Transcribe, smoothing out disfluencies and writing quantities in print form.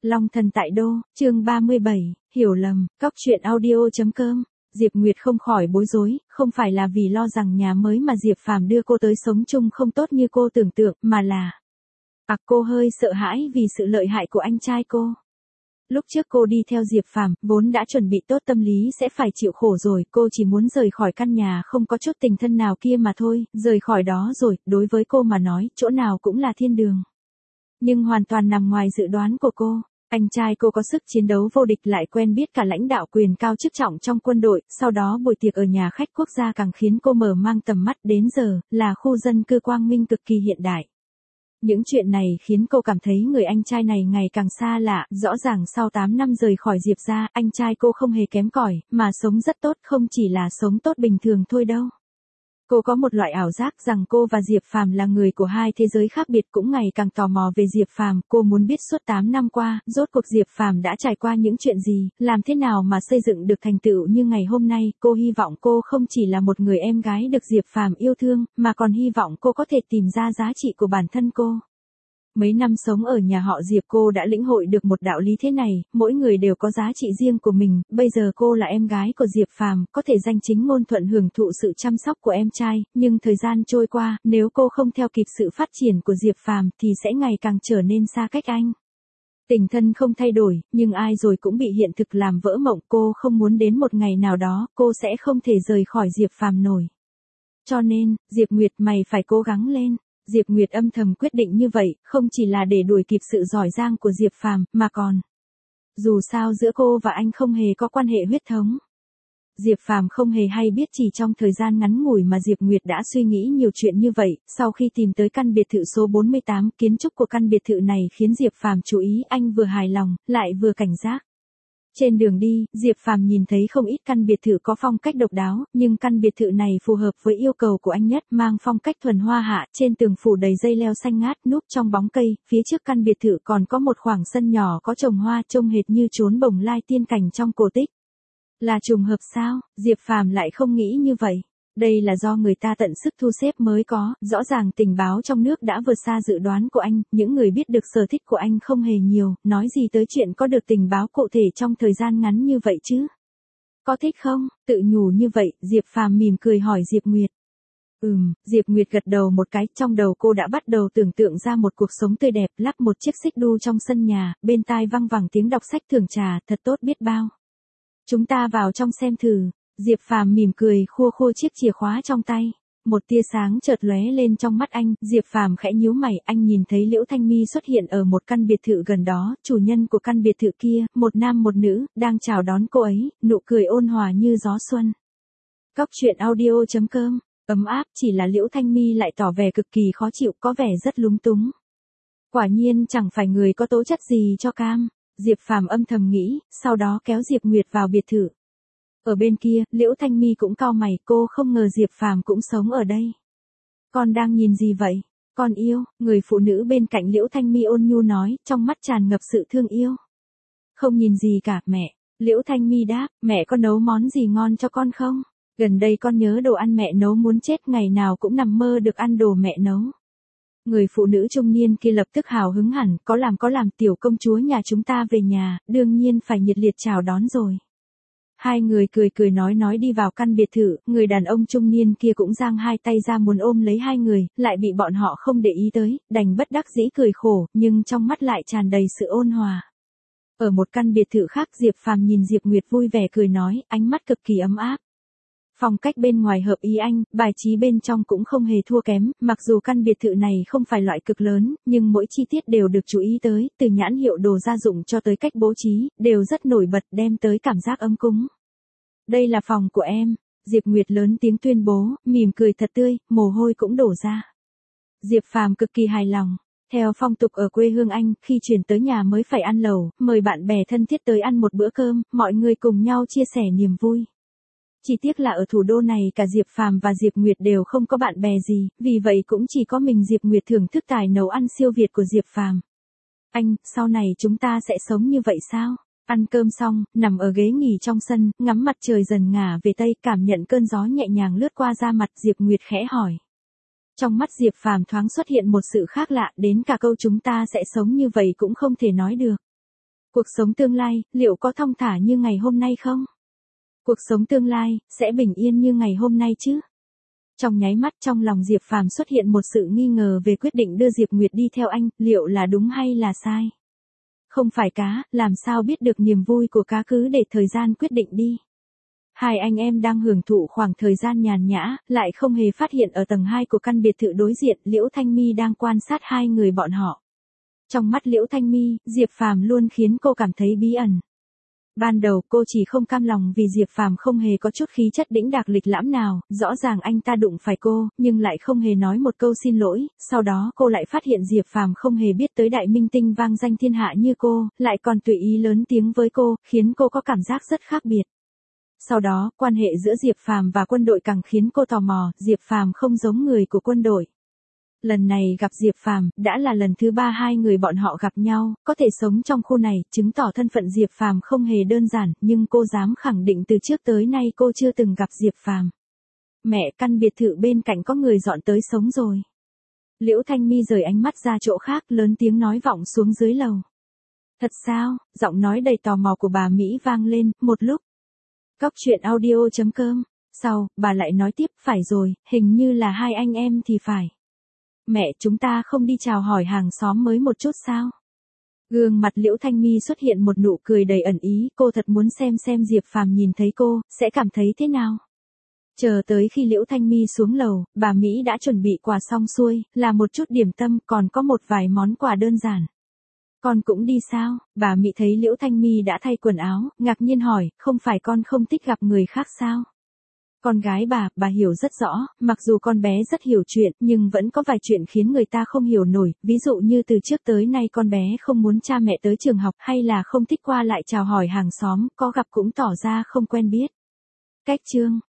Long thần tại đô, chương 37, hiểu lầm, cóc truyện audio.com. Diệp Nguyệt không khỏi bối rối, không phải là vì lo rằng nhà mới mà Diệp Phàm đưa cô tới sống chung không tốt như cô tưởng tượng, mà là cô hơi sợ hãi vì sự lợi hại của anh trai cô. Lúc trước cô đi theo Diệp Phàm, vốn đã chuẩn bị tốt tâm lý sẽ phải chịu khổ rồi, cô chỉ muốn rời khỏi căn nhà không có chút tình thân nào kia mà thôi, rời khỏi đó rồi, đối với cô mà nói, chỗ nào cũng là thiên đường. Nhưng hoàn toàn nằm ngoài dự đoán của cô. Anh trai cô có sức chiến đấu vô địch, lại quen biết cả lãnh đạo quyền cao chức trọng trong quân đội, sau đó buổi tiệc ở nhà khách quốc gia càng khiến cô mở mang tầm mắt, đến giờ, là khu dân cư quang minh cực kỳ hiện đại. Những chuyện này khiến cô cảm thấy người anh trai này ngày càng xa lạ, rõ ràng sau 8 năm rời khỏi Diệp gia, anh trai cô không hề kém cỏi, mà sống rất tốt, không chỉ là sống tốt bình thường thôi đâu. Cô có một loại ảo giác rằng cô và Diệp Phàm là người của hai thế giới khác biệt, cũng ngày càng tò mò về Diệp Phàm, cô muốn biết suốt 8 năm qua, rốt cuộc Diệp Phàm đã trải qua những chuyện gì, làm thế nào mà xây dựng được thành tựu như ngày hôm nay, cô hy vọng cô không chỉ là một người em gái được Diệp Phàm yêu thương, mà còn hy vọng cô có thể tìm ra giá trị của bản thân cô. Mấy năm sống ở nhà họ Diệp cô đã lĩnh hội được một đạo lý thế này, mỗi người đều có giá trị riêng của mình, bây giờ cô là em gái của Diệp Phàm, có thể danh chính ngôn thuận hưởng thụ sự chăm sóc của em trai, nhưng thời gian trôi qua, nếu cô không theo kịp sự phát triển của Diệp Phàm thì sẽ ngày càng trở nên xa cách anh. Tình thân không thay đổi, nhưng ai rồi cũng bị hiện thực làm vỡ mộng, cô không muốn đến một ngày nào đó, cô sẽ không thể rời khỏi Diệp Phàm nổi. Cho nên, Diệp Nguyệt mày phải cố gắng lên. Diệp Nguyệt âm thầm quyết định như vậy, không chỉ là để đuổi kịp sự giỏi giang của Diệp Phàm, mà còn dù sao giữa cô và anh không hề có quan hệ huyết thống. Diệp Phàm không hề hay biết chỉ trong thời gian ngắn ngủi mà Diệp Nguyệt đã suy nghĩ nhiều chuyện như vậy, sau khi tìm tới căn biệt thự số 48, kiến trúc của căn biệt thự này khiến Diệp Phàm chú ý, anh vừa hài lòng, lại vừa cảnh giác. Trên đường đi, Diệp Phàm nhìn thấy không ít căn biệt thự có phong cách độc đáo, nhưng căn biệt thự này phù hợp với yêu cầu của anh nhất, mang phong cách thuần hoa hạ, trên tường phủ đầy dây leo xanh ngát, núp trong bóng cây, phía trước căn biệt thự còn có một khoảng sân nhỏ có trồng hoa, trông hệt như chốn bồng lai tiên cảnh trong cổ tích. Là trùng hợp sao? Diệp Phàm lại không nghĩ như vậy. Đây là do người ta tận sức thu xếp mới có, rõ ràng tình báo trong nước đã vượt xa dự đoán của anh, những người biết được sở thích của anh không hề nhiều, nói gì tới chuyện có được tình báo cụ thể trong thời gian ngắn như vậy chứ. Có thích không? Tự nhủ như vậy, Diệp Phàm mỉm cười hỏi Diệp Nguyệt. Diệp Nguyệt gật đầu một cái, trong đầu cô đã bắt đầu tưởng tượng ra một cuộc sống tươi đẹp, lắp một chiếc xích đu trong sân nhà, bên tai văng vẳng tiếng đọc sách thưởng trà, thật tốt biết bao. Chúng ta vào trong xem thử. Diệp Phàm mỉm cười khua khua chiếc chìa khóa trong tay. Một tia sáng chợt lóe lên trong mắt anh, Diệp Phàm khẽ nhíu mày, anh nhìn thấy Liễu Thanh My xuất hiện ở một căn biệt thự gần đó, chủ nhân của căn biệt thự kia, một nam một nữ, đang chào đón cô ấy, nụ cười ôn hòa như gió xuân. Cóc truyện audio.com, ấm áp, chỉ là Liễu Thanh My lại tỏ vẻ cực kỳ khó chịu, có vẻ rất lúng túng. Quả nhiên chẳng phải người có tố chất gì cho cam, Diệp Phàm âm thầm nghĩ, sau đó kéo Diệp Nguyệt vào biệt thự. Ở bên kia, Liễu Thanh My cũng cau mày, cô không ngờ Diệp Phàm cũng sống ở đây. Con đang nhìn gì vậy? Con yêu, người phụ nữ bên cạnh Liễu Thanh My ôn nhu nói, trong mắt tràn ngập sự thương yêu. Không nhìn gì cả, mẹ. Liễu Thanh My đáp, mẹ có nấu món gì ngon cho con không? Gần đây con nhớ đồ ăn mẹ nấu muốn chết, ngày nào cũng nằm mơ được ăn đồ mẹ nấu. Người phụ nữ trung niên kia lập tức hào hứng hẳn, có làm, tiểu công chúa nhà chúng ta về nhà, đương nhiên phải nhiệt liệt chào đón rồi. Hai người cười nói đi vào căn biệt thự, người đàn ông trung niên kia cũng giang hai tay ra muốn ôm lấy hai người, lại bị bọn họ không để ý tới, đành bất đắc dĩ cười khổ, nhưng trong mắt lại tràn đầy sự ôn hòa. Ở một căn biệt thự khác, Diệp Phàm nhìn Diệp Nguyệt vui vẻ cười nói, ánh mắt cực kỳ ấm áp. Phong cách bên ngoài hợp ý anh, bài trí bên trong cũng không hề thua kém, mặc dù căn biệt thự này không phải loại cực lớn, nhưng mỗi chi tiết đều được chú ý tới, từ nhãn hiệu đồ gia dụng cho tới cách bố trí, đều rất nổi bật, đem tới cảm giác ấm cúng. Đây là phòng của em, Diệp Nguyệt lớn tiếng tuyên bố, mỉm cười thật tươi, mồ hôi cũng đổ ra. Diệp Phàm cực kỳ hài lòng. Theo phong tục ở quê hương anh, khi chuyển tới nhà mới phải ăn lẩu, mời bạn bè thân thiết tới ăn một bữa cơm, mọi người cùng nhau chia sẻ niềm vui. Chỉ tiếc là ở thủ đô này cả Diệp Phàm và Diệp Nguyệt đều không có bạn bè gì, vì vậy cũng chỉ có mình Diệp Nguyệt thưởng thức tài nấu ăn siêu việt của Diệp Phàm. Anh, sau này chúng ta sẽ sống như vậy sao? Ăn cơm xong, nằm ở ghế nghỉ trong sân, ngắm mặt trời dần ngả về tây, cảm nhận cơn gió nhẹ nhàng lướt qua da mặt, Diệp Nguyệt khẽ hỏi. Trong mắt Diệp Phàm thoáng xuất hiện một sự khác lạ, đến cả câu chúng ta sẽ sống như vậy cũng không thể nói được. Cuộc sống tương lai, liệu có thong thả như ngày hôm nay không? Cuộc sống tương lai, sẽ bình yên như ngày hôm nay chứ? Trong nháy mắt trong lòng Diệp Phàm xuất hiện một sự nghi ngờ về quyết định đưa Diệp Nguyệt đi theo anh, liệu là đúng hay là sai? Không phải cá, làm sao biết được niềm vui của cá, cứ để thời gian quyết định đi. Hai anh em đang hưởng thụ khoảng thời gian nhàn nhã, lại không hề phát hiện ở tầng 2 của căn biệt thự đối diện, Liễu Thanh My đang quan sát hai người bọn họ. Trong mắt Liễu Thanh My, Diệp Phàm luôn khiến cô cảm thấy bí ẩn. Ban đầu cô chỉ không cam lòng vì Diệp Phàm không hề có chút khí chất đĩnh đạc lịch lãm nào, rõ ràng anh ta đụng phải cô, nhưng lại không hề nói một câu xin lỗi, sau đó cô lại phát hiện Diệp Phàm không hề biết tới đại minh tinh vang danh thiên hạ như cô, lại còn tùy ý lớn tiếng với cô, khiến cô có cảm giác rất khác biệt. Sau đó, quan hệ giữa Diệp Phàm và quân đội càng khiến cô tò mò, Diệp Phàm không giống người của quân đội. Lần này gặp Diệp Phàm, đã là lần thứ 3 hai người bọn họ gặp nhau, có thể sống trong khu này, chứng tỏ thân phận Diệp Phàm không hề đơn giản, nhưng cô dám khẳng định từ trước tới nay cô chưa từng gặp Diệp Phàm. Mẹ, căn biệt thự bên cạnh có người dọn tới sống rồi. Liễu Thanh My rời ánh mắt ra chỗ khác, lớn tiếng nói vọng xuống dưới lầu. Thật sao? Giọng nói đầy tò mò của bà Mỹ vang lên, một lúc. Cóc truyện audio.com. Sau, bà lại nói tiếp, phải rồi, hình như là hai anh em thì phải. Mẹ, chúng ta không đi chào hỏi hàng xóm mới một chút sao? Gương mặt Liễu Thanh My xuất hiện một nụ cười đầy ẩn ý, cô thật muốn xem Diệp Phàm nhìn thấy cô, sẽ cảm thấy thế nào? Chờ tới khi Liễu Thanh My xuống lầu, bà Mỹ đã chuẩn bị quà xong xuôi, là một chút điểm tâm, còn có một vài món quà đơn giản. Con cũng đi sao? Bà Mỹ thấy Liễu Thanh My đã thay quần áo, ngạc nhiên hỏi, không phải con không thích gặp người khác sao? Con gái bà hiểu rất rõ, mặc dù con bé rất hiểu chuyện, nhưng vẫn có vài chuyện khiến người ta không hiểu nổi, ví dụ như từ trước tới nay con bé không muốn cha mẹ tới trường học, hay là không thích qua lại chào hỏi hàng xóm, có gặp cũng tỏ ra không quen biết. Cách chương